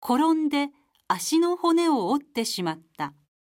転んで足の骨を折ってしまった。